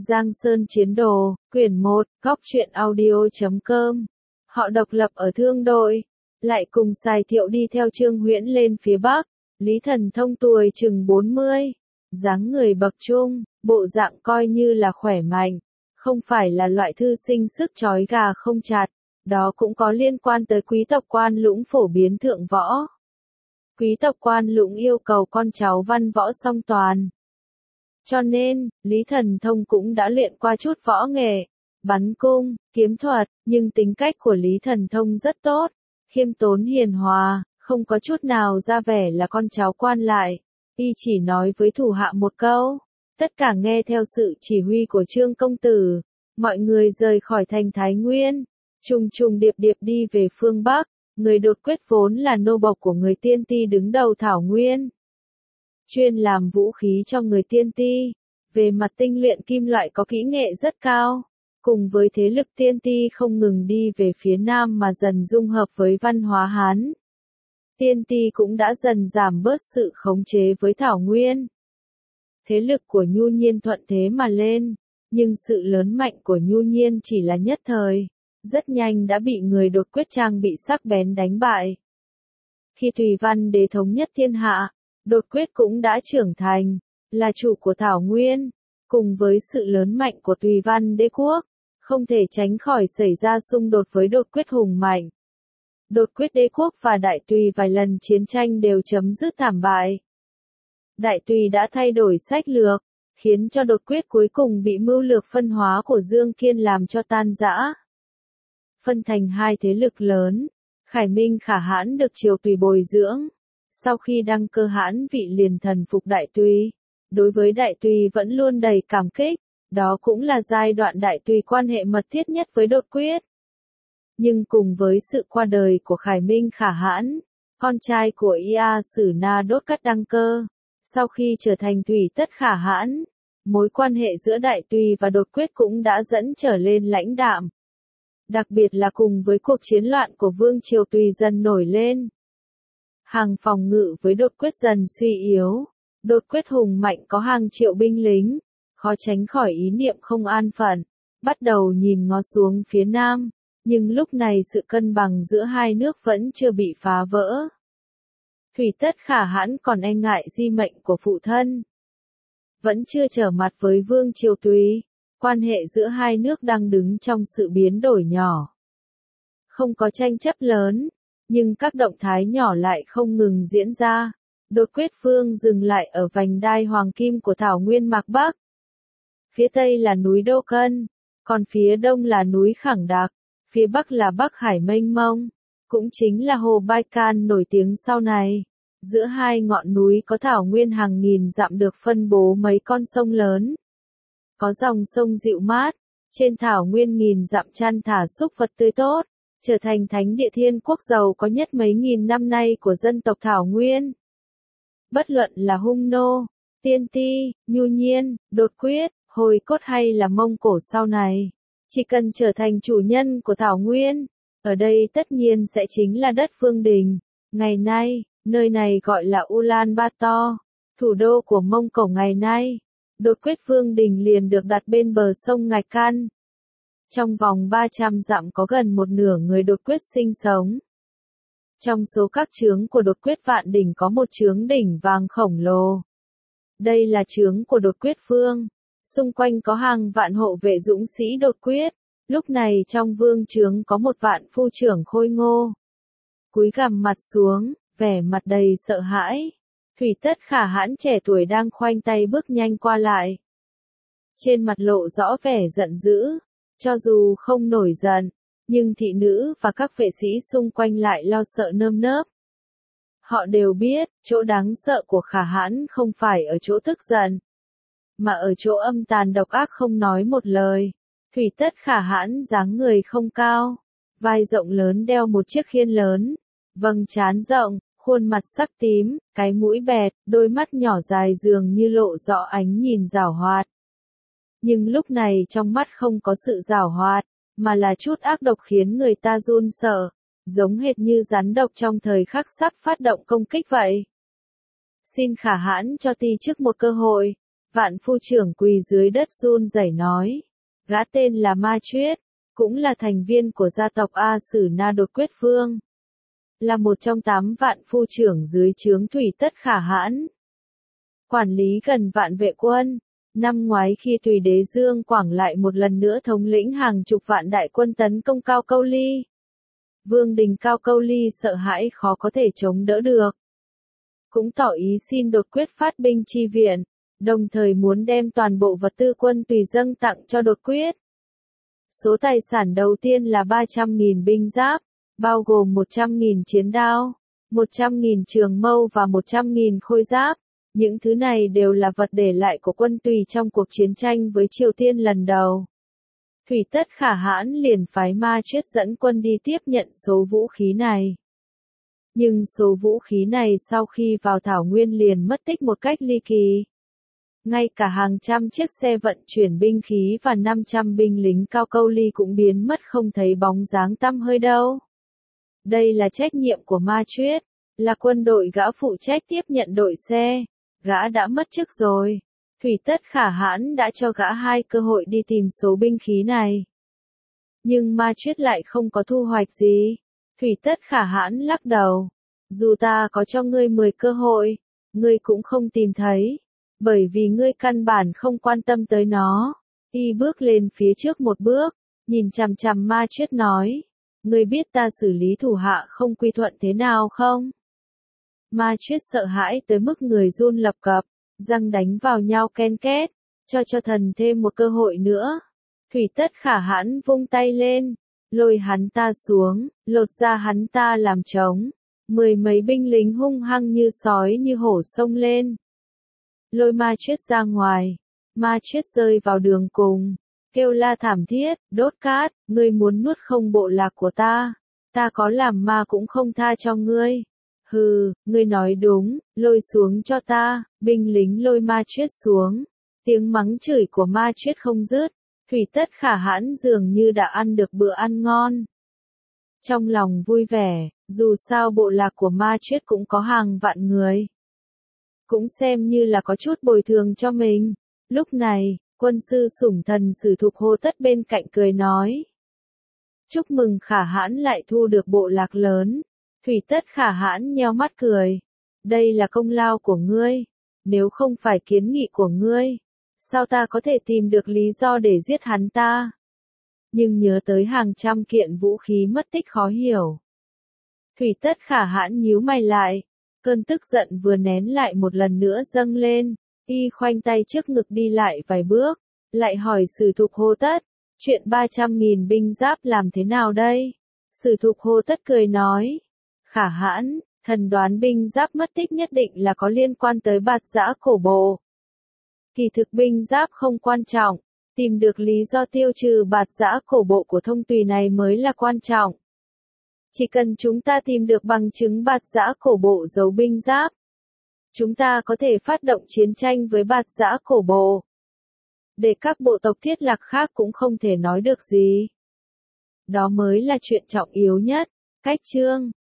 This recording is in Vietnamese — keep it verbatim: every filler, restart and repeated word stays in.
Giang Sơn Chiến Đồ, quyển một, góc truyện audio chấm com. Họ độc lập ở Thương Đội, lại cùng Sài Thiệu đi theo Trương Huyễn lên phía Bắc. Lý Thần Thông tuổi chừng bốn mươi, dáng người bậc trung, bộ dạng coi như là khỏe mạnh, không phải là loại thư sinh sức trói gà không chặt, đó cũng có liên quan tới quý tộc Quan Lũng phổ biến thượng võ. Quý tộc Quan Lũng yêu cầu con cháu văn võ song toàn. Cho nên, Lý Thần Thông cũng đã luyện qua chút võ nghệ, bắn cung, kiếm thuật, nhưng tính cách của Lý Thần Thông rất tốt, khiêm tốn hiền hòa, không có chút nào ra vẻ là con cháu quan lại. Y chỉ nói với thủ hạ một câu, tất cả nghe theo sự chỉ huy của Trương công tử, mọi người rời khỏi thành Thái Nguyên, trùng trùng điệp điệp đi về phương Bắc, người đột quyết vốn là nô bộc của người Tiên Ti đứng đầu Thảo Nguyên. Chuyên làm vũ khí cho người Tiên Ti, về mặt tinh luyện kim loại có kỹ nghệ rất cao, cùng với thế lực Tiên Ti không ngừng đi về phía Nam mà dần dung hợp với văn hóa Hán. Tiên Ti cũng đã dần giảm bớt sự khống chế với Thảo Nguyên. Thế lực của Nhu Nhiên thuận thế mà lên, nhưng sự lớn mạnh của Nhu Nhiên chỉ là nhất thời, rất nhanh đã bị người đột quyết trang bị sắc bén đánh bại. Khi Tùy Văn Đế thống nhất thiên hạ, đột quyết cũng đã trưởng thành, là chủ của Thảo Nguyên, cùng với sự lớn mạnh của Tùy Văn Đế quốc, không thể tránh khỏi xảy ra xung đột với đột quyết hùng mạnh. Đột quyết đế quốc và Đại Tùy vài lần chiến tranh đều chấm dứt thảm bại. Đại Tùy đã thay đổi sách lược, khiến cho đột quyết cuối cùng bị mưu lược phân hóa của Dương Kiên làm cho tan rã. Phân thành hai thế lực lớn, Khải Minh Khả Hãn được triều Tùy bồi dưỡng. Sau khi đăng cơ Hãn vị liền thần phục Đại Tùy, đối với Đại Tùy vẫn luôn đầy cảm kích, đó cũng là giai đoạn Đại Tùy quan hệ mật thiết nhất với đột quyết. Nhưng cùng với sự qua đời của Khải Minh Khả Hãn, con trai của Ia Sử Na Đốt Cắt đăng cơ, sau khi trở thành Thủy Tất Khả Hãn, mối quan hệ giữa Đại Tùy và đột quyết cũng đã dẫn trở lên lãnh đạm. Đặc biệt là cùng với cuộc chiến loạn của Vương Triều Tùy dần nổi lên. Hàng phòng ngự với đột quyết dần suy yếu, đột quyết hùng mạnh có hàng triệu binh lính, khó tránh khỏi ý niệm không an phận, bắt đầu nhìn ngó xuống phía Nam, nhưng lúc này sự cân bằng giữa hai nước vẫn chưa bị phá vỡ. Thủy Tất Khả Hãn còn e ngại di mệnh của phụ thân, vẫn chưa trở mặt với Vương Triều Tùy, quan hệ giữa hai nước đang đứng trong sự biến đổi nhỏ. Không có tranh chấp lớn, nhưng các động thái nhỏ lại không ngừng diễn ra. Đột quyết phương dừng lại ở vành đai hoàng kim của Thảo Nguyên Mạc Bắc. Phía Tây là núi Đô Cân, còn phía Đông là núi Khẳng Đạc, phía Bắc là Bắc Hải mênh mông, cũng chính là hồ Baikal nổi tiếng sau này. Giữa hai ngọn núi có Thảo Nguyên hàng nghìn dặm được phân bố mấy con sông lớn. Có dòng sông dịu mát, trên Thảo Nguyên nghìn dặm chăn thả súc vật tươi tốt, trở thành thánh địa thiên quốc giàu có nhất mấy nghìn năm nay của dân tộc Thảo Nguyên. Bất luận là Hung Nô, Tiên Ti, Nhu Nhiên, Đột quyết, Hồi Cốt hay là Mông Cổ sau này, chỉ cần trở thành chủ nhân của Thảo Nguyên, ở đây tất nhiên sẽ chính là đất Vương Đình. Ngày nay, nơi này gọi là Ulaanbaatar, thủ đô của Mông Cổ ngày nay. Đột quyết Vương Đình liền được đặt bên bờ sông Ngạch Can. Trong vòng ba trăm dặm có gần một nửa người đột quyết sinh sống. Trong số các trướng của đột quyết Vạn Đỉnh có một trướng đỉnh vàng khổng lồ. Đây là trướng của đột quyết Vương. Xung quanh có hàng vạn hộ vệ dũng sĩ đột quyết. Lúc này trong vương trướng có một vạn phu trưởng khôi ngô. Cúi gằm mặt xuống, vẻ mặt đầy sợ hãi. Thủy Tất Khả Hãn trẻ tuổi đang khoanh tay bước nhanh qua lại. Trên mặt lộ rõ vẻ giận dữ, cho dù không nổi giận, nhưng thị nữ và các vệ sĩ xung quanh lại lo sợ nơm nớp. Họ đều biết, chỗ đáng sợ của Khả Hãn không phải ở chỗ tức giận, mà ở chỗ âm tàn độc ác không nói một lời. Thủy Tất Khả Hãn dáng người không cao, vai rộng lớn đeo một chiếc khiên lớn, vầng trán rộng, khuôn mặt sắc tím, cái mũi bẹt, đôi mắt nhỏ dài dường như lộ rõ ánh nhìn giảo hoạt. Nhưng lúc này trong mắt không có sự giảo hoạt, mà là chút ác độc khiến người ta run sợ, giống hệt như rắn độc trong thời khắc sắp phát động công kích vậy. Xin Khả Hãn cho ti chức một cơ hội, Vạn phu trưởng quỳ dưới đất run rẩy nói. Gã tên là Ma Chuyết, cũng là thành viên của gia tộc A Sử Na Đột Quyết Vương. Là một trong tám vạn phu trưởng dưới trướng Thủy Tất Khả Hãn. Quản lý gần vạn vệ quân. Năm ngoái khi Tùy Đế Dương Quảng lại một lần nữa thống lĩnh hàng chục vạn đại quân tấn công Cao Câu Ly. Vương đình Cao Câu Ly sợ hãi khó có thể chống đỡ được. Cũng tỏ ý xin Đột Quyết phát binh chi viện, đồng thời muốn đem toàn bộ vật tư quân tùy dâng tặng cho Đột Quyết. Số tài sản đầu tiên là ba trăm nghìn binh giáp, bao gồm một trăm nghìn chiến đao, một trăm nghìn trường mâu và một trăm nghìn khôi giáp. Những thứ này đều là vật để lại của quân tùy trong cuộc chiến tranh với Triều Tiên lần đầu. Thủy Tất Khả Hãn liền phái Ma Chuyết dẫn quân đi tiếp nhận số vũ khí này. Nhưng số vũ khí này sau khi vào Thảo Nguyên liền mất tích một cách ly kỳ. Ngay cả hàng trăm chiếc xe vận chuyển binh khí và năm trăm binh lính Cao Câu Ly cũng biến mất không thấy bóng dáng tăm hơi đâu. Đây là trách nhiệm của Ma Chuyết, là quân đội gã phụ trách tiếp nhận đội xe. Gã đã mất chức rồi. Thủy Tất Khả Hãn đã cho gã hai cơ hội đi tìm số binh khí này. Nhưng Ma Chuyết lại không có thu hoạch gì. Thủy Tất Khả Hãn lắc đầu. Dù ta có cho ngươi mười cơ hội, ngươi cũng không tìm thấy. Bởi vì ngươi căn bản không quan tâm tới nó. Y bước lên phía trước một bước, nhìn chằm chằm Ma Chuyết nói. Ngươi biết ta xử lý thủ hạ không quy thuận thế nào không? Ma Chuyết sợ hãi tới mức người run lập cập, răng đánh vào nhau ken két, cho cho thần thêm một cơ hội nữa. Thủy Tất Khả Hãn vung tay lên, lôi hắn ta xuống, lột ra hắn ta làm trống. Mười mấy binh lính hung hăng như sói như hổ xông lên. Lôi Ma Chuyết ra ngoài, Ma Chuyết rơi vào đường cùng, kêu la thảm thiết, Đốt Cát, ngươi muốn nuốt không bộ lạc của ta, ta có làm ma cũng không tha cho ngươi. Hừ, ngươi nói đúng, lôi xuống cho ta. Binh lính lôi Ma Chuyết xuống. Tiếng mắng chửi của Ma Chuyết không dứt. Thủy Tất Khả Hãn dường như đã ăn được bữa ăn ngon. Trong lòng vui vẻ, dù sao bộ lạc của Ma Chuyết cũng có hàng vạn người. Cũng xem như là có chút bồi thường cho mình. Lúc này, quân sư Sủng Thần Sử Thục Hô Tất bên cạnh cười nói. Chúc mừng Khả Hãn lại thu được bộ lạc lớn. Thủy Tất Khả Hãn nheo mắt cười. Đây là công lao của ngươi. Nếu không phải kiến nghị của ngươi, sao ta có thể tìm được lý do để giết hắn ta? Nhưng nhớ tới hàng trăm kiện vũ khí mất tích khó hiểu. Thủy Tất Khả Hãn nhíu mày lại. Cơn tức giận vừa nén lại một lần nữa dâng lên. Y khoanh tay trước ngực đi lại vài bước. Lại hỏi Sử Thục Hô Tất. Chuyện ba trăm nghìn binh giáp làm thế nào đây? Sử Thục Hô Tất cười nói. Khả Hãn, thần đoán binh giáp mất tích nhất định là có liên quan tới Bạt Giã Cổ Bộ. Kỳ thực binh giáp không quan trọng, tìm được lý do tiêu trừ Bạt Giã Cổ Bộ của Thông Tùy này mới là quan trọng. Chỉ cần chúng ta tìm được bằng chứng Bạt Giã Cổ Bộ giấu binh giáp, chúng ta có thể phát động chiến tranh với Bạt Giã Cổ Bộ. Để các bộ tộc Thiết Lạc khác cũng không thể nói được gì. Đó mới là chuyện trọng yếu nhất. Cách chương